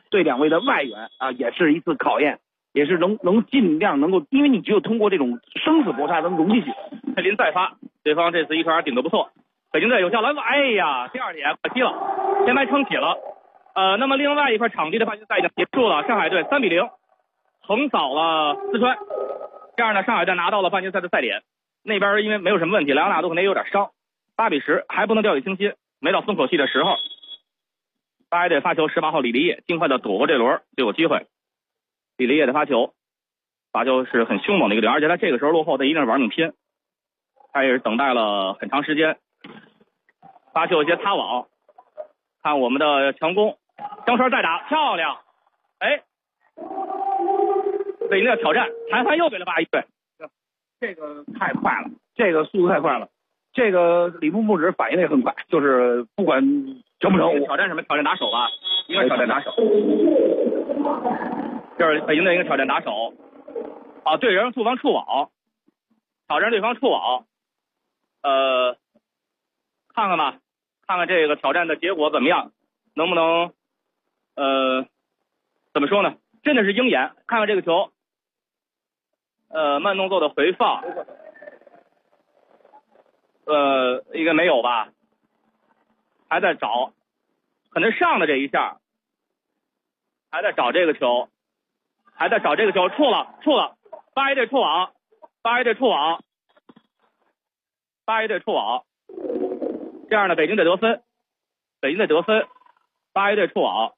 对两位的外援啊也是一次考验，也是能尽量能够，因为你只有通过这种生死搏杀能融进去。 佩林再发，对方这次一传2顶得不错，北京队有效拦阻。哎呀，第2点可惜了，先白撑起了。那么另外一块场地的半决赛已经结束了，上海队3-0横扫了四川，这样呢，上海队拿到了半决赛的赛点。那边因为没有什么问题，莱昂纳多可能也有点伤，8-10还不能掉以轻心，没到松口气的时候。巴黎队发球，18号李立业尽快的躲过这轮就有机会。李立业的发球是很凶猛的一个点，而且他这个时候落后，他一定是玩命拼，他也是等待了很长时间。发球有些擦网，看我们的强攻，江川再打，漂亮！哎，北京的挑战，裁判又给了巴黎队。 这个太快了，这个速度太快了，这个李木指反应的也很快，就是不管成不成， 挑战什么？挑战打手吧，应该挑战打手。这是北京队一个挑战打手，啊，对人对方触网，挑战对方触网，看看吧，看看这个挑战的结果怎么样，能不能怎么说呢？真的是鹰眼，看看这个球，慢动作的回放，应该没有吧？还在找，可能上的这一下，还在找这个球，触了，巴黎队触网，这样的北京队得分，巴黎队触网，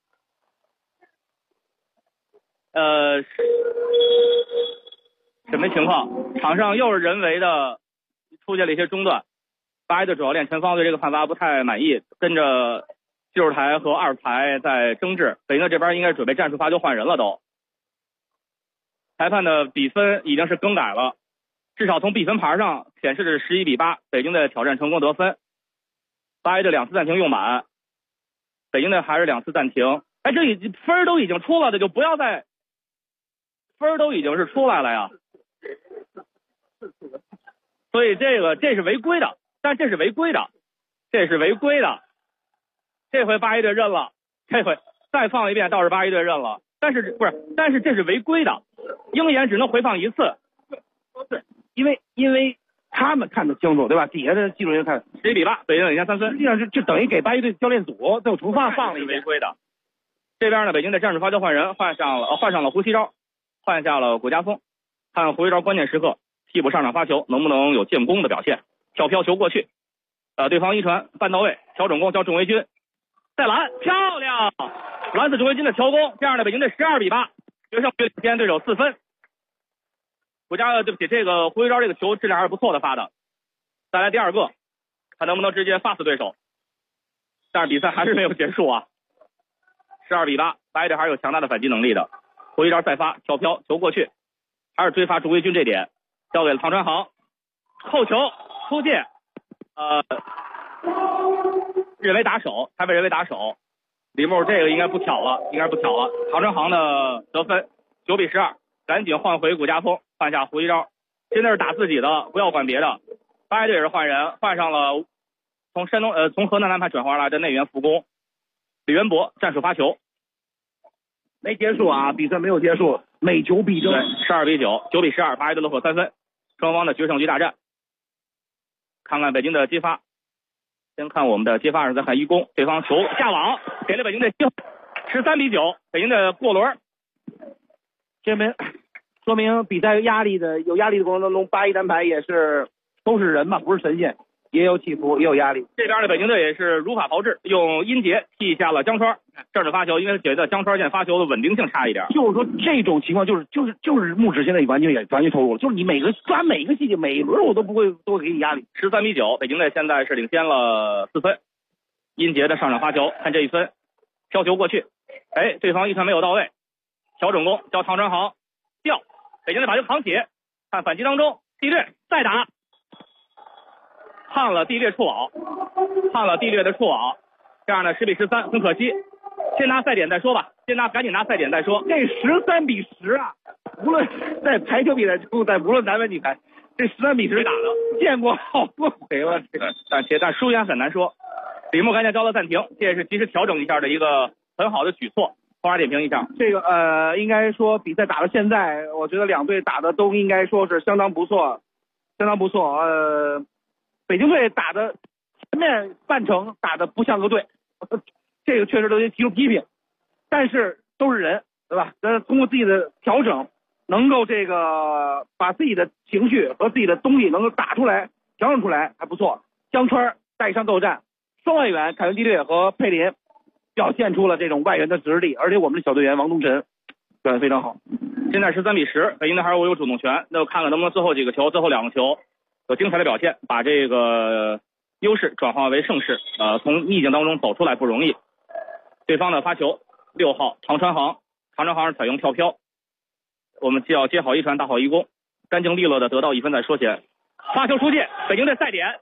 什么情况？场上又是人为的出现了一些中断，巴黎队主教练陈芳对这个判罚不太满意，跟着技术台和2排在争执。北京队这边应该准备战术罚球换人了都。裁判的比分已经是更改了，至少从比分牌上显示的是11-8，北京队挑战成功得分。巴黎队2次暂停用满，北京队还是2次暂停。哎，这分都已经出了的，就不要再分都已经是出来了呀。所以这是违规的，但这是违规的，这回巴黎队认了，这回再放一遍倒是巴黎队认了，但是这是违规的，鹰眼只能回放1次。 对，因为他们看得清楚，对吧？底下的技术人看 11-8，北京队领先3分， 实际上就等于给巴黎队教练组又重放了一违规的。这边呢，北京队战术罚球换人，换上了胡锡昭，换下了谷家峰，看胡锡昭关键时刻替补上场发球能不能有建功的表现。跳飘球过去，对方一传半到位，乔准恭交仲维军，再拦，漂亮，拦死仲维军的乔攻，这样的北京队12-8，决胜领先对手4分。对不起，这个胡锡昭这个球质量还是不错的发的，再来第2个，看能不能直接发死对手。但是比赛还是没有结束啊，12-8，巴黎队还是有强大的反击能力的。胡锡昭再发跳飘球过去，还是追发仲维军这点，交给了唐传航，后球出界，认为打手，他被认为打手。李木这个应该不挑了，唐传航的得分9-12，赶紧换回谷家峰，换下胡锡昭，真的是打自己的，不要管别的。巴黎队也是换人，换上了从河南南派转换而来的内援副攻李元博，战术发球没结束啊，比赛没有结束，每球必争 ，12-9 9-12，巴黎队落后3分，双方的决胜局大战。看看北京的接发，先看我们的接发是在看一攻，对方球下网，给了北京队机会，13-9，北京的过轮。 这边说明比赛有压力的过程当中，巴黎单排也是都是人嘛，不是神仙，也有起伏，也有压力。 这边的北京队也是如法炮制，用殷杰替下了江川，这的发球，因为觉得江川现在发球的稳定性差一点。 就是说这种情况就是木指现在完全投入了，就是你抓每个细节，每一轮我都会给你压力。 13-9，北京队现在是领先了4分。殷杰的上场发球，看这一分，飘球过去，哎，对方一传没有到位，乔准恭交唐传航掉，北京队把球扛起，看反击当中，地略再打。判了地略的触网，这样呢10-13，很可惜，先拿赛点再说吧，赶紧拿赛点再说。 这13-10啊，无论在排球比赛中，无论男排女排，这13-10打的见过好多回了。 但输赢很难说。李木赶紧交了暂停，这也是及时调整一下的一个很好的举措。 花点评一下。 这个应该说比赛打到现在，我觉得两队打的都应该说是相当不错，相当不错。北京队打的前面半程打的不像个队，这个确实都得提出批评。但是都是人，对吧？通过自己的调整，能够这个把自己的情绪和自己的东西能够打出来、调整出来，还不错。江川带伤斗战，双外援凯文基略和佩林表现出了这种外援的实力，而且我们的小队员王东晨表现非常好。 现在13-10，北京队还是我有主动权。那我看看能不能最后几个球、最后2个球有精彩的表现，把这个优势转化为胜势。从逆境当中走出来不容易。对方的发球，6号唐传航是采用跳飘。我们既要接好一传，打好一攻，干净利落的得到1分在缩减。发球出界，北京队赛点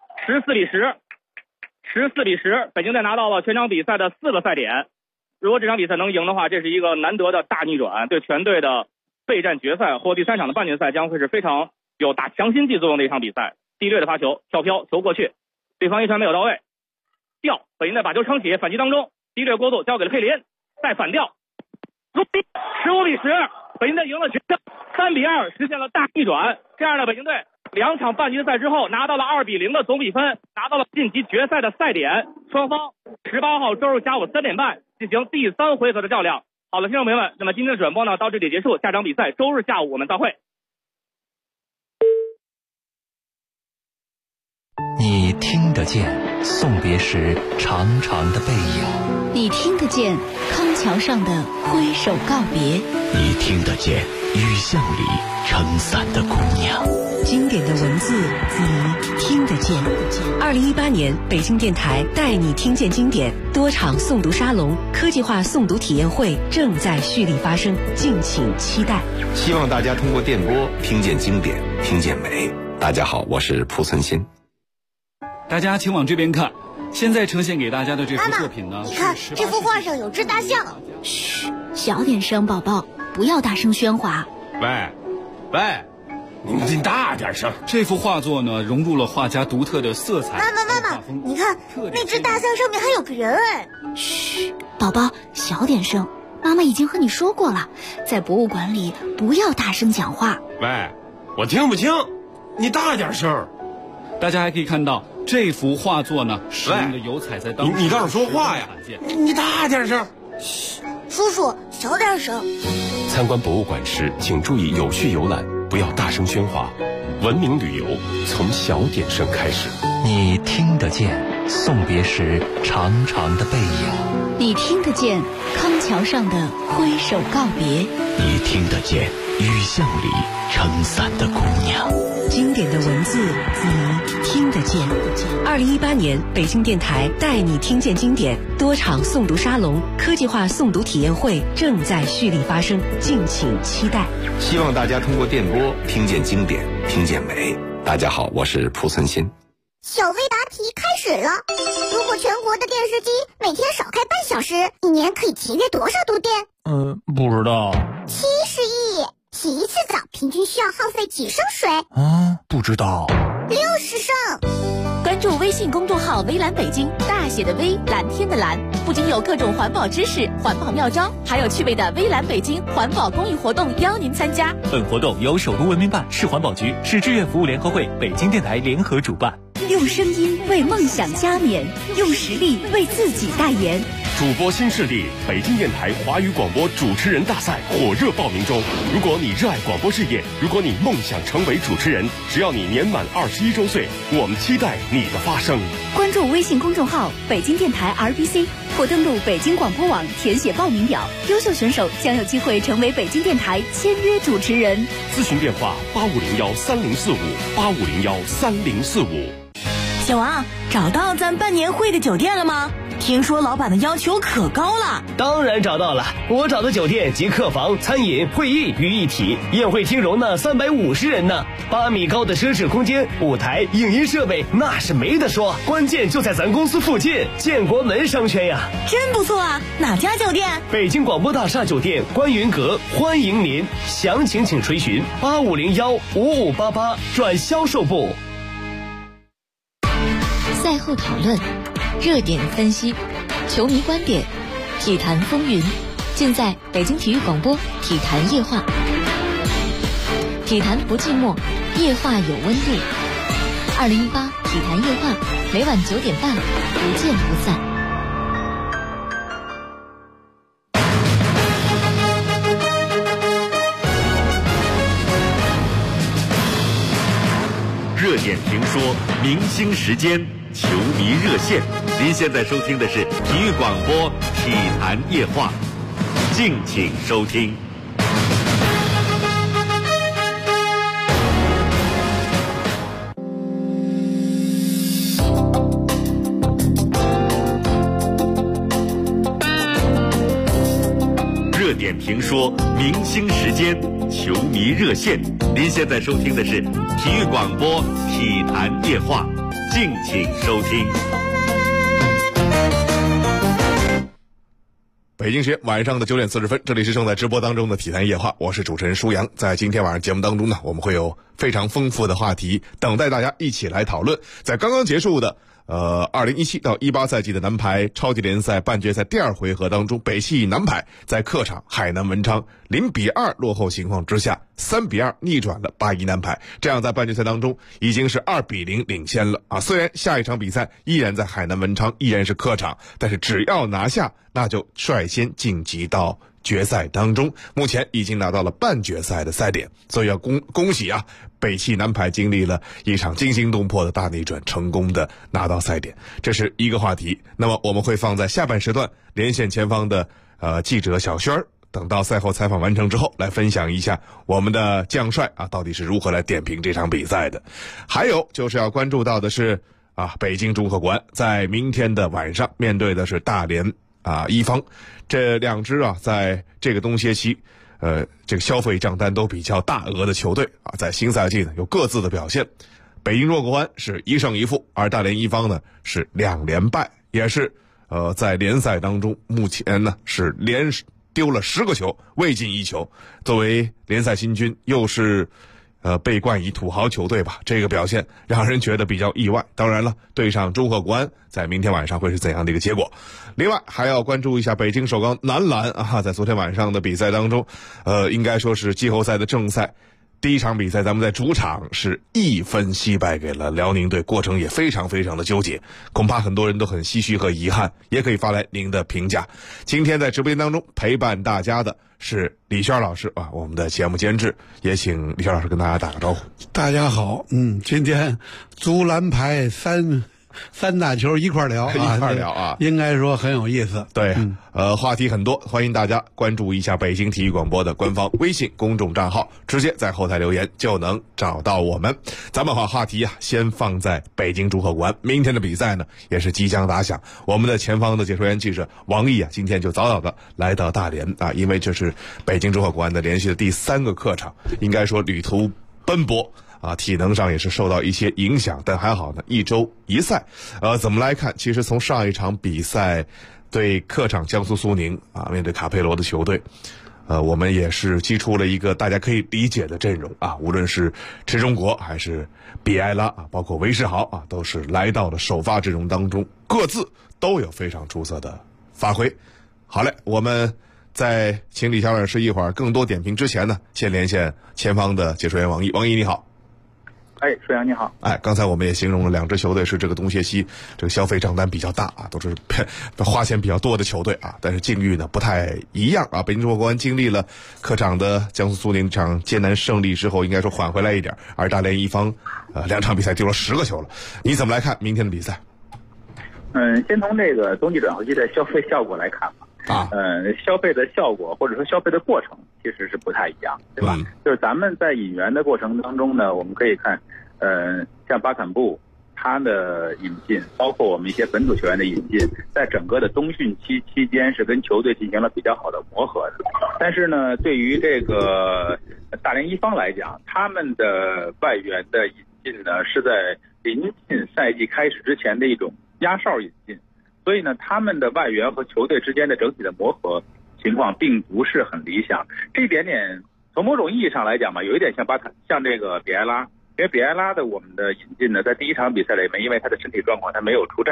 14-10，北京队拿到了全场比赛的4个赛点。如果这场比赛能赢的话，这是一个难得的大逆转，对全队的备战决赛或第3场的半决赛将会是非常有打强心剂作用的一场比赛。地略的发球跳飘，球过去，对方一传没有到位，吊，北京队把球撑起，反击当中，地略过渡交给了佩林，再反吊，15-10，北京队赢了决胜，3-2实现了大逆转。这样的北京队2场半决赛之后拿到了2-0的总比分，拿到了晋级决赛的赛点。双方18号周日下午3点半进行第3回合的较量。好了，听众朋友们，那么今天的转播呢到这里结束，下场比赛周日下午我们再会。 你听得见送别时长长的背影， 你听得见康桥上的挥手告别， 你听得见雨巷里撑伞的姑娘。 经典的文字你听得见。 2018年北京电台带你听见经典多场诵读沙龙、科技化诵读体验会正在蓄力发生，敬请期待。 希望大家通过电波听见经典，听见美。大家好，我是濮存昕。 大家请往这边看，现在呈现给大家的这幅作品呢， 你看这幅画上有只大象。 嘘，小点声，宝宝，不要大声喧哗。 喂，你大点声。 这幅画作呢，融入了画家独特的色彩。 妈妈，你看那只大象上面还有个人哎。 嘘，宝宝，小点声。妈妈已经和你说过了，在博物馆里不要大声讲话。 喂，我听不清，你大点声。 大家还可以看到这幅画作呢，使用的油彩在当时你倒是说话呀！你大点声。 嘘，叔叔小点声。 参观博物馆时，请注意有序游览，不要大声喧哗。文明旅游从小点声开始。 你听得见送别时长长的背影， 你听得见康桥上的挥手告别， 你听得见雨巷里撑伞的姑娘。 经典的文字你听得见。2018年北京电台带你听见经典多场诵读沙龙、科技化诵读体验会正在蓄力发生，敬请期待。 希望大家通过电波听见经典，听见美。大家好，我是濮存昕。 小微答题开始了。如果全国的电视机每天少开半小时，一年可以节约多少度电？ 不知道。 70亿。洗一次澡平均需要耗费几升水？ 不知道。 60升。 关注微信公众号微蓝北京，大写的微，蓝天的蓝，不仅有各种环保知识、环保妙招，还有趣味的微蓝北京环保公益活动邀您参加。 本活动由首都文明办、市环保局、市志愿服务联合会、北京电台联合主办。 用声音为梦想加冕，用实力为自己代言。 主播新势力北京电台华语广播主持人大赛火热报名中。如果你热爱广播事业，如果你梦想成为主持人，只要你年满21周岁，我们期待你的发声。 关注微信公众号北京电台 RBC 或登录北京广播网填写报名表，优秀选手将有机会成为北京电台签约主持人。 咨询电话8501304585013045。 小王，找到咱办年会的酒店了吗？听说老板的要求可高了。 当然找到了，我找的酒店集客房、餐饮、会议于一体，宴会厅容纳350人呢，8米高的奢侈空间，舞台、影音设备那是没得说，关键就在咱公司附近，建国门商圈呀。 真不错啊，哪家酒店？ 北京广播大厦酒店观云阁，欢迎您，详情请垂询85015588转销售部。 赛后讨论，热点分析，球迷观点，体坛风云， 尽在北京体育广播体坛夜话。体坛不寂寞，夜话有温度。2018体坛夜话，每晚9点半，不见不散。 热点评说，明星时间，球迷热线。您现在收听的是体育广播体坛夜话，敬请收听。热点评说，明星时间，球迷热线。您现在收听的是体育广播体坛夜话，敬请收听。 北京时间晚上的9点40分，这里是正在直播当中的体坛夜话，我是主持人舒阳。在今天晚上节目当中呢，我们会有非常丰富的话题等待大家一起来讨论。在刚刚结束的2017到18赛季的男排超级联赛半决赛第2回合当中，北汽男排在客场海南文昌0-2落后情况之下，3-2逆转了8-1男排，这样在半决赛当中已经是2-0领先了啊！虽然下一场比赛依然在海南文昌，依然是客场，但是只要拿下，那就率先晋级到决赛当中，目前已经拿到了半决赛的赛点，所以要恭喜啊！北汽男排经历了一场惊心动魄的大逆转，成功的拿到赛点，这是一个话题。那么我们会放在下半时段连线前方的记者小轩儿，等到赛后采访完成之后，来分享一下我们的将帅啊到底是如何来点评这场比赛的。还有就是要关注到的是北京中赫国安在明天的晚上面对的是大连一方，这两支在这个冬歇期这个消费账单都比较大额的球队在新赛季呢有各自的表现。北京中赫国安是1胜1负，而大连一方呢是2连败，也是在联赛当中目前呢是连丢了10个球，未进1球。作为联赛新军，又是被冠以土豪球队吧，这个表现让人觉得比较意外。当然了，对上中赫国安在明天晚上会是怎样的一个结果。另外还要关注一下北京首钢男篮在昨天晚上的比赛当中，应该说是季后赛的正赛，第一场比赛咱们在主场是1分惜败给了辽宁队，过程也非常非常的纠结，恐怕很多人都很唏嘘和遗憾，也可以发来您的评价。今天在直播间当中陪伴大家的是李轩老师我们的节目监制，也请李轩老师跟大家打个招呼。 大家好，今天足篮排三大球一块聊应该说很有意思。 对，话题很多，欢迎大家关注一下北京体育广播的官方微信公众账号，直接在后台留言就能找到我们。咱们把话题先放在北京中赫国安，明天的比赛呢也是即将打响。我们的前方的解说员记者王毅今天就早早的来到大连因为这是北京中赫国安的连续的第3个客场，应该说旅途奔波体能上也是受到一些影响，但还好呢，1周1赛。怎么来看？其实从上一场比赛对客场江苏苏宁面对卡佩罗的球队，我们也是击出了一个大家可以理解的阵容无论是池忠国还是比埃拉包括韦世豪都是来到了首发阵容当中，各自都有非常出色的发挥。好嘞，我们在请李小老师一会儿更多点评之前呢，先连线前方的解说员王毅。王毅你好。 舒阳你好。 刚才我们也形容了两支球队是这个冬歇期这个消费账单比较大都是花钱比较多的球队但是境遇呢不太一样北京中赫国安经历了客场的江苏苏宁这场艰难胜利之后，应该说缓回来一点，而大连一方2场比赛丢了10个球了。你怎么来看明天的比赛？ 先从这个冬季转会期的消费效果来看吧。消费的效果或者说消费的过程其实是不太一样，对吧？就是咱们在引援的过程当中呢，我们可以看，像巴坎布他的引进，包括我们一些本土球员的引进，在整个的冬训期期间是跟球队进行了比较好的磨合的。但是呢，对于这个大连一方来讲，他们的外援的引进呢是在临近赛季开始之前的一种压哨引进。所以呢，他们的外援和球队之间的整体的磨合情况并不是很理想。这一点点从某种意义上来讲吧，有一点像这个比埃拉，因为比埃拉的我们的引进呢，在第一场比赛里面，因为他的身体状况他没有出战，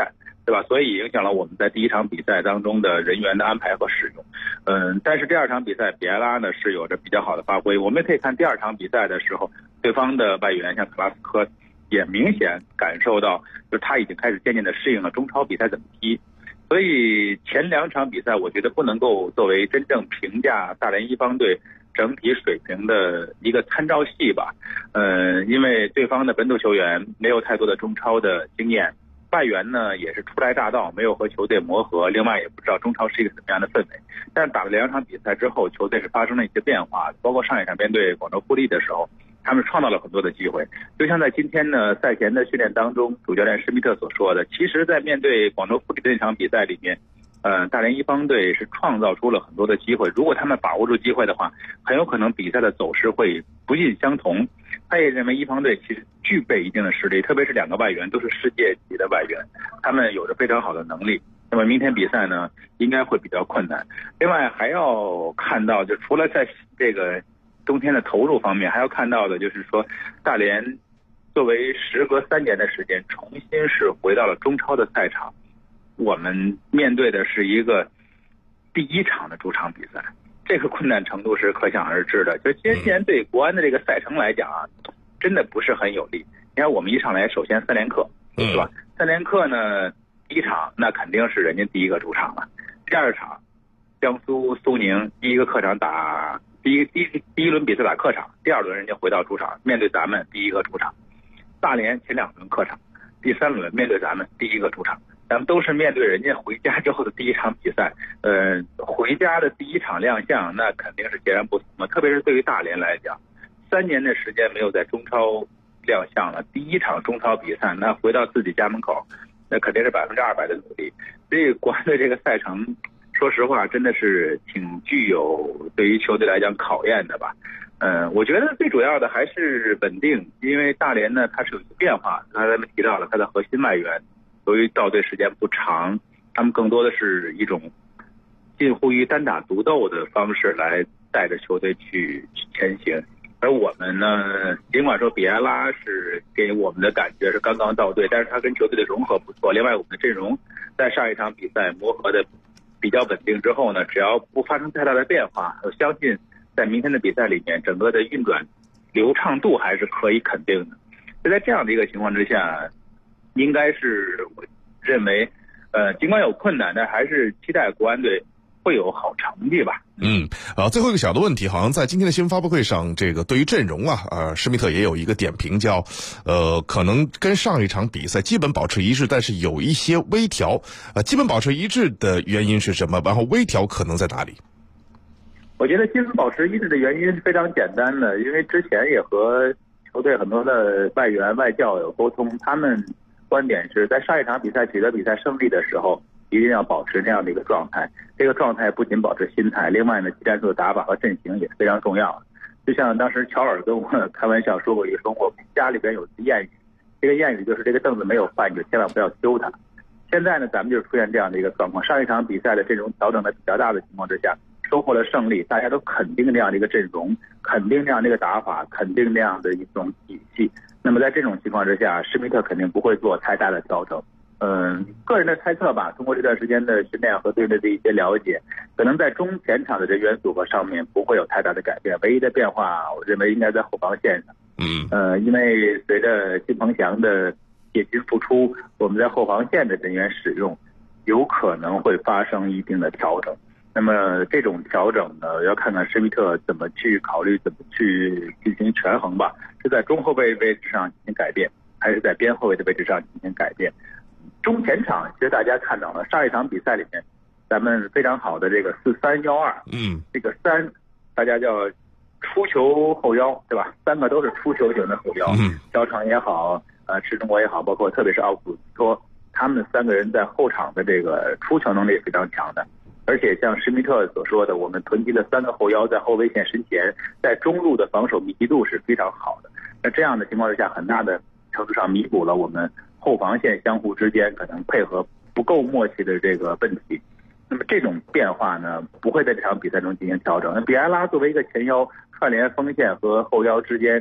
对吧？所以影响了我们在第一场比赛当中的人员的安排和使用。但是第二场比赛比埃拉呢是有着比较好的发挥。我们可以看第二场比赛的时候，对方的外援像克拉斯科也明显感受到，就是他已经开始渐渐的适应了中超比赛怎么踢。所以前2场比赛我觉得不能够作为真正评价大连一方队整体水平的一个参照系吧。因为对方的本土球员没有太多的中超的经验，外援呢也是初来乍到，没有和球队磨合，另外也不知道中超是一个怎么样的氛围。但是打了2场比赛之后，球队是发生了一些变化，包括上一场面对广州富力的时候，他们创造了很多的机会。就像在今天呢赛前的训练当中，主教练施密特所说的，其实在面对广州富力的那场比赛里面，大连一方队是创造出了很多的机会，如果他们把握住机会的话，很有可能比赛的走势会不尽相同。他也认为一方队其实具备一定的实力，特别是2个外援都是世界级的外援，他们有着非常好的能力。那么明天比赛呢应该会比较困难。另外还要看到，就除了在这个冬天的投入方面，还要看到的就是说，大连作为时隔3年的时间重新是回到了中超的赛场，我们面对的是一个第1场的主场比赛，这个困难程度是可想而知的。就今年对国安的这个赛程来讲啊，真的不是很有利。你看我们一上来首先3连客，对吧？3连客呢，第1场那肯定是人家第1个主场了，第2场江苏苏宁第1个客场打第一轮比赛打客场，第2轮人家回到主场面对咱们第1个主场。大连前2轮客场，第3轮面对咱们第1个主场，咱们都是面对人家回家之后的第1场比赛。回家的第1场亮相，那肯定是截然不同的。特别是对于大连来讲，3年的时间没有在中超亮相了，第1场中超比赛，那回到自己家门口，那肯定是200%的努力。所以国安的这个赛程，说实话真的是挺具有对于球队来讲考验的吧。我觉得最主要的还是稳定，因为大连呢它是有一个变化，刚才咱们提到了它的核心外援由于到队时间不长，他们更多的是一种近乎于单打独斗的方式来带着球队去前行。而我们呢，尽管说比埃拉是给我们的感觉是刚刚到队，但是他跟球队的融合不错。另外我们的阵容在上一场比赛磨合的比较稳定之后呢，只要不发生太大的变化，我相信在明天的比赛里面整个的运转流畅度还是可以肯定的。就在这样的一个情况之下，应该是我认为尽管有困难，但还是期待国安队会有好成绩吧。 最后一个小的问题，好像在今天的新闻发布会上，这个对于阵容施密特也有一个点评，叫可能跟上一场比赛基本保持一致，但是有一些微调。基本保持一致的原因是什么？然后微调可能在哪里？ 我觉得基本保持一致的原因是非常简单的，因为之前也和球队很多的外援外教有沟通，他们观点是在上一场比赛取得比赛胜利的时候，一定要保持这样的一个状态。这个状态不仅保持心态，另外呢，技战术的打法和阵型也是非常重要的。就像当时乔尔跟我开玩笑说过一个，说我们家里边有句谚语，这个谚语就是这个凳子没有饭，你就千万不要丢它。现在呢，咱们就出现这样的一个状况，上一场比赛的阵容调整的比较大的情况之下，收获了胜利，大家都肯定这样的一个阵容，肯定这样的一个打法，肯定这样的一种体系。那么在这种情况之下，施密特肯定不会做太大的调整。个人的猜测吧，通过这段时间的训练和对队的一些了解，可能在中前场的人员组合上面不会有太大的改变，唯一的变化我认为应该在后防线上。因为随着金鹏翔的业绩复出，我们在后防线的人员使用有可能会发生一定的调整。那么这种调整呢，要看看施密特怎么去考虑，怎么去进行权衡吧，是在中后卫位置上进行改变，还是在边后卫的位置上进行改变。中前场其实大家看到了，上一场比赛里面咱们非常好的这个4-3-1-2，这个3大家叫出球后腰，对吧？3个都是出球型的后腰，肖成也好，池中国也好，包括特别是奥古斯托，他们3个人在后场的这个出球能力非常强的。而且像施密特所说的，我们囤积的3个后腰在后卫线身前，在中路的防守密集度是非常好的。那这样的情况之下，很大的程度上弥补了我们后防线相互之间可能配合不够默契的这个问题。那么这种变化呢，不会在这场比赛中进行调整。那比埃拉作为一个前腰，串联锋线和后腰之间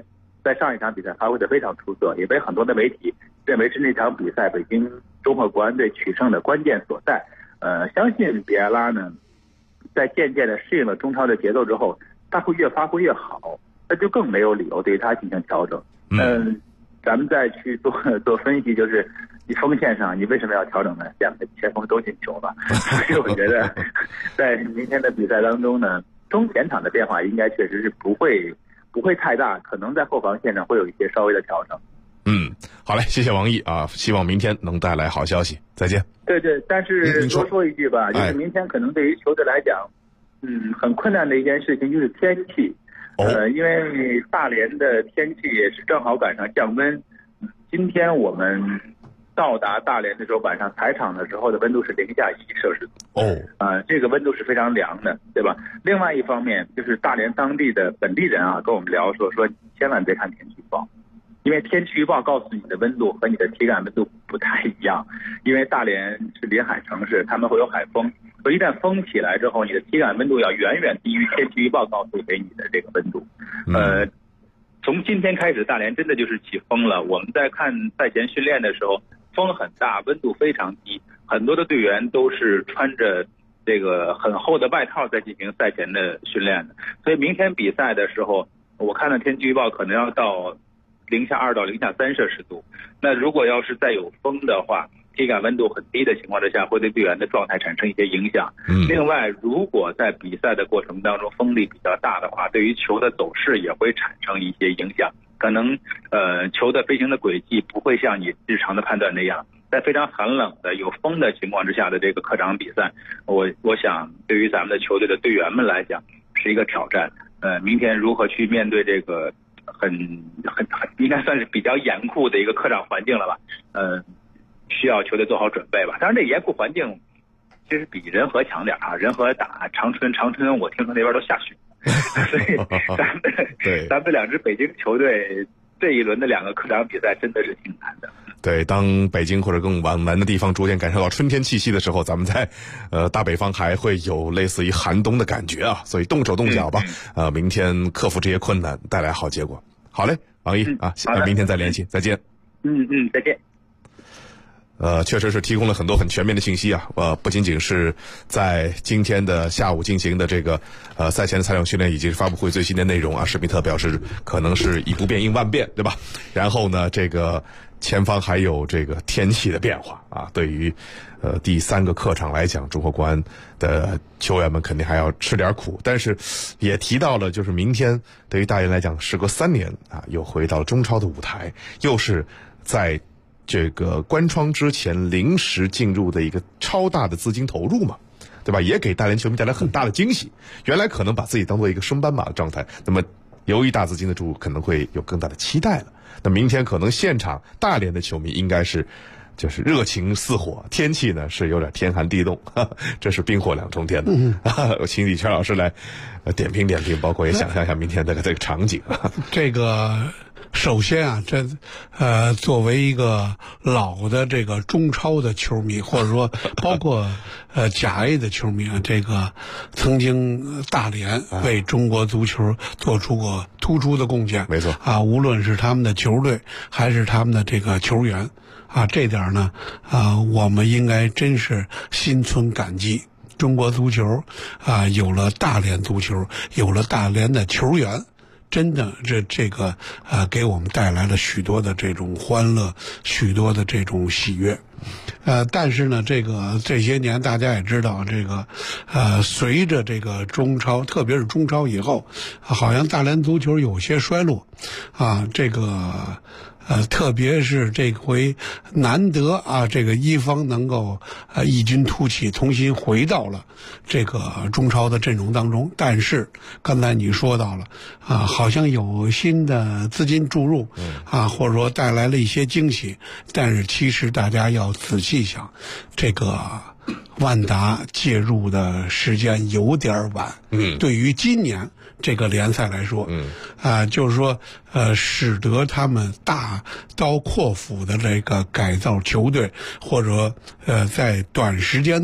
在上一场比赛发挥得非常出色，也被很多的媒体认为是那场比赛北京中赫国安队取胜的关键所在。相信比埃拉呢，在渐渐的适应了中超的节奏之后，他会越发挥越好，那就更没有理由对他进行调整。咱们再去做分析，就是你锋线上你为什么要调整呢？两个前锋都进球了，所以我觉得在明天的比赛当中呢，中前场的变化应该确实是不会太大，可能在后防线上会有一些稍微的调整。 好嘞，谢谢王毅啊，希望明天能带来好消息，再见。 对，但是多说一句吧，就是明天可能对于球队来讲，很困难的一件事情就是天气。因为大连的天气也是正好赶上降温。今天我们到达大连的时候，晚上踩场的时候的温度是零下1摄氏度。这个温度是非常凉的，对吧？另外一方面，就是大连当地的本地人啊，跟我们聊说千万别看天气预报，因为天气预报告诉你的温度和你的体感温度不太一样。因为大连是临海城市，他们会有海风。所以一旦风起来之后，你的体感温度要远远低于天气预报告诉给你的这个温度。从今天开始，大连真的就是起风了。我们在看赛前训练的时候，风很大，温度非常低，很多的队员都是穿着这个很厚的外套在进行赛前的训练的。所以明天比赛的时候，我看到天气预报可能要到零下2到零下3摄氏度。那如果要是再有风的话，体感温度很低的情况之下，会对队员的状态产生一些影响。另外，如果在比赛的过程当中风力比较大的话，对于球的走势也会产生一些影响。可能球的飞行的轨迹不会像你日常的判断那样，在非常寒冷的有风的情况之下的这个客场比赛，我想对于咱们的球队的队员们来讲是一个挑战。明天如何去面对这个很应该算是比较严酷的一个客场环境了吧？需要球队做好准备吧。当然，这严酷环境其实比仁和强点啊。仁和打长春，我听说那边都下雪，所以咱们两支北京球队这一轮的2个客场比赛真的是挺难的。 对，当北京或者更往南的地方逐渐感受到春天气息的时候，咱们在大北方还会有类似于寒冬的感觉啊。所以动手动脚吧，明天克服这些困难，带来好结果。好嘞，王毅明天再联系，再见。 再见。 确实是提供了很多很全面的信息啊。不仅仅是在今天的下午进行的这个赛前的采样训练以及发布会最新的内容啊，史密特表示可能是以不变应万变，对吧？然后呢，这个前方还有这个天气的变化啊。对于第3个客场来讲，中赫国安的球员们肯定还要吃点苦，但是也提到了，就是明天对于大连来讲，时隔3年啊，又回到中超的舞台，又是在这个关窗之前临时进入的一个超大的资金投入嘛，对吧？也给大连球迷带来很大的惊喜。原来可能把自己当做一个升班马的状态，那么由于大资金的注入，可能会有更大的期待了。那明天可能现场大连的球迷应该是就是热情似火，天气呢是有点天寒地冻，这是冰火2重天的。我请李全老师来点评，包括也想象一下明天这个场景。 这个首先啊，作为一个老的这个中超的球迷，或者说包括甲 A 的球迷啊，这个曾经大连为中国足球做出过突出的贡献， 没错啊，无论是他们的球队还是他们的这个球员啊，这点呢我们应该真是心存感激。中国足球啊，有了大连足球，有了大连的球员。真的，这个给我们带来了许多的这种欢乐，许多的这种喜悦。但是呢，这些年大家也知道，这个随着这个中超，特别是中超以后，好像大连足球有些衰落啊。这个特别是这回难得啊，这个一方能够异军突起，重新回到了这个中超的阵容当中。但是刚才你说到了啊，好像有新的资金注入啊，或者说带来了一些惊喜。但是其实大家要仔细想，这个万达介入的时间有点晚。对于今年这个联赛来说，就是说使得他们大刀阔斧的这个改造球队，或者在短时间内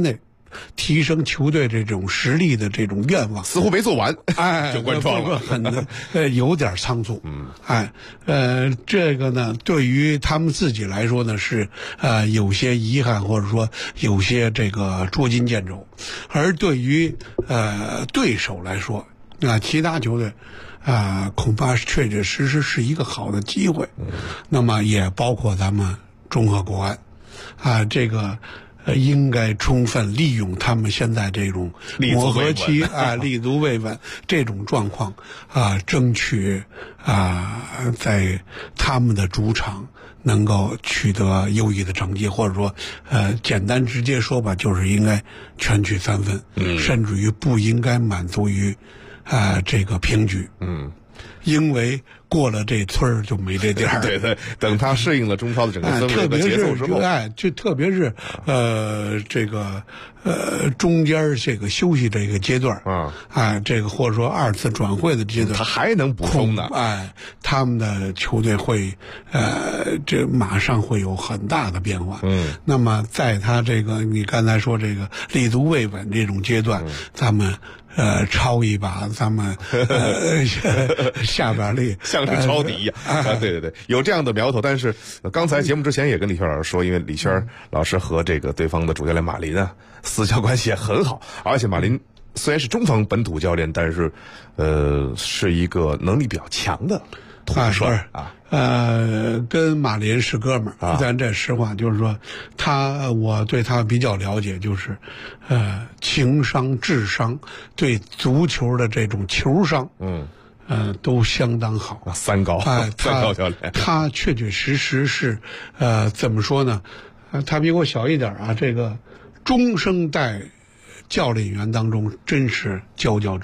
提升球队这种实力的这种愿望似乎没做完， 就关窗了， 有点仓促。这个呢，对于他们自己来说呢，是有些遗憾，或者说有些这个捉襟见肘，而对于对手来说，其他球队。恐怕确确实实是一个好的机会。那么也包括咱们中赫国安，这个应该充分利用他们现在这种磨合期立足未稳这种状况争取在他们的主场能够取得优异的成绩，或者说简单直接说吧，就是应该全取3分，甚至于不应该满足于这个平局，因为过了这村儿就没这店儿。 对，等他适应了中超的整个氛围和节奏之后， 就特别是这个中间这个休息这个阶段这个或者说2次转会的阶段， 他还能补充的。 他们的球队会这马上会有很大的变化。那么在他这个你刚才说这个立足未稳这种阶段，咱们抄一把，咱们下边力像是抄底一样对，有这样的苗头。但是刚才节目之前也跟李轩老师说，因为李轩老师和这个对方的主教练马林私交关系也很好，而且马林虽然是中方本土教练，但是是一个能力比较强的统帅跟马林是哥们儿。咱这实话就是说，我对他比较了解，就是情商、智商，对足球的这种球商，都相当好。 三高教练， 他确确实实是怎么说呢？他比我小一点这个中生代教练员当中真是佼佼者。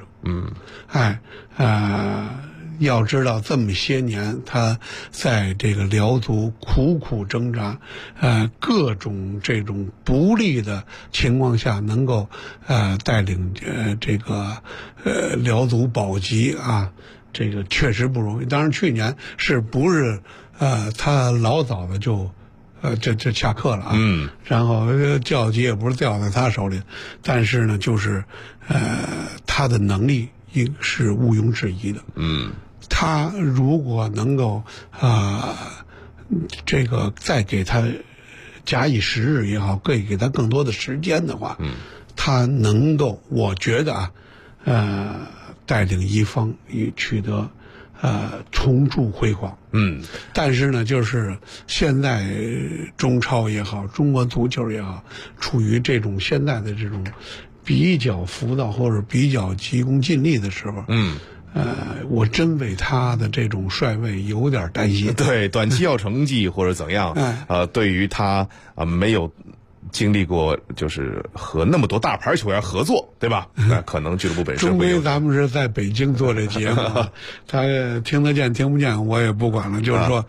要知道这么些年他在这个辽足苦苦挣扎，各种这种不利的情况下能够带领这个辽足保级这个确实不容易。当然去年是不是他老早的就这下课了然后教级也不是掉在他手里，但是呢就是他的能力是毋庸置疑的。他如果能够这个再给他假以时日也好，给他更多的时间的话，他能够，我觉得带领一方取得重铸辉煌。但是呢，就是现在中超也好，中国足球也好，处于这种现在的这种比较浮躁或者比较急功近利的时候。我真为他的这种帅位有点担心。 对，短期要成绩或者怎样，对于他没有经历过就是和那么多大牌球员合作，对吧？那可能俱乐部本身终归咱们是在北京做这节目，他听得见听不见我也不管了。就是说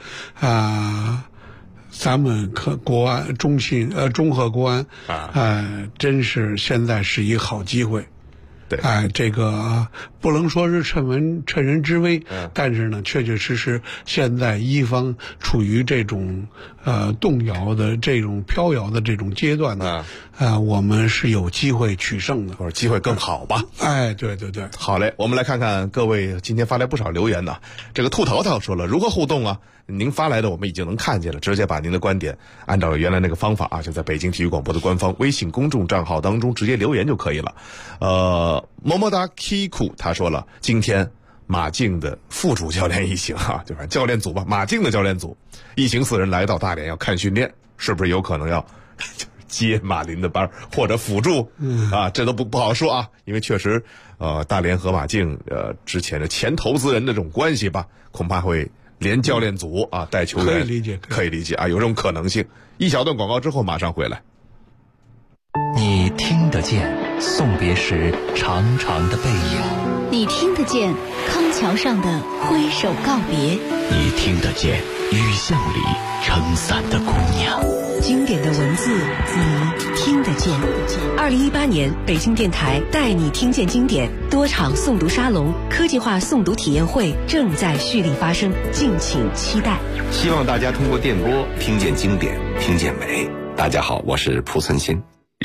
咱们国安中赫国安真是现在是一个好机会。 对， 这个不能说是趁人之危，但是呢，确确实实现在一方处于这种动摇的这种飘摇的这种阶段呢，我们是有机会取胜的， 或者机会更好吧？ 对， 好嘞，我们来看看各位今天发来不少留言呢。这个兔淘淘说了，如何互动啊？您发来的我们已经能看见了，直接把您的观点按照原来那个方法就在北京体育广播的官方微信公众账号当中直接留言就可以了。么么哒 Kiku 他说了，今天马竞的副主教练一行就是教练组吧，马竞的教练组一行4人来到大连要看训练，是不是有可能要接马林的班或者辅助这都不好说因为确实大连和马竞之前的前投资人的这种关系吧，恐怕会连教练组带球员，可以理解有这种可能性。一小段广告之后马上回来。 你听得见送别时长长的背影， 你听得见康桥上的挥手告别， 你听得见雨巷里撑伞的姑娘。 经典的文字你听得见。2018年北京电台带你听见经典多场诵读沙龙、科技化诵读体验会正在蓄力发生，敬请期待。 希望大家通过电波听见经典，听见美。大家好，我是蒲存昕。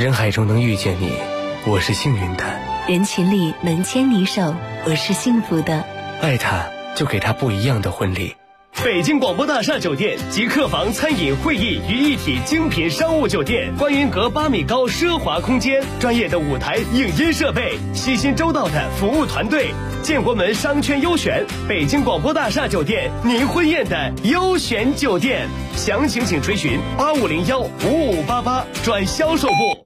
人海中能遇见你，我是幸运的； 人群里能牵你手，我是幸福的。 爱他，就给他不一样的婚礼。北京广播大厦酒店集客房、餐饮、会议于一体精品商务酒店，观云阁8米高奢华空间，专业的舞台影音设备，细心周到的服务团队，建国门商圈优选，北京广播大厦酒店您婚宴的优选酒店。详情请垂询85015588转销售部。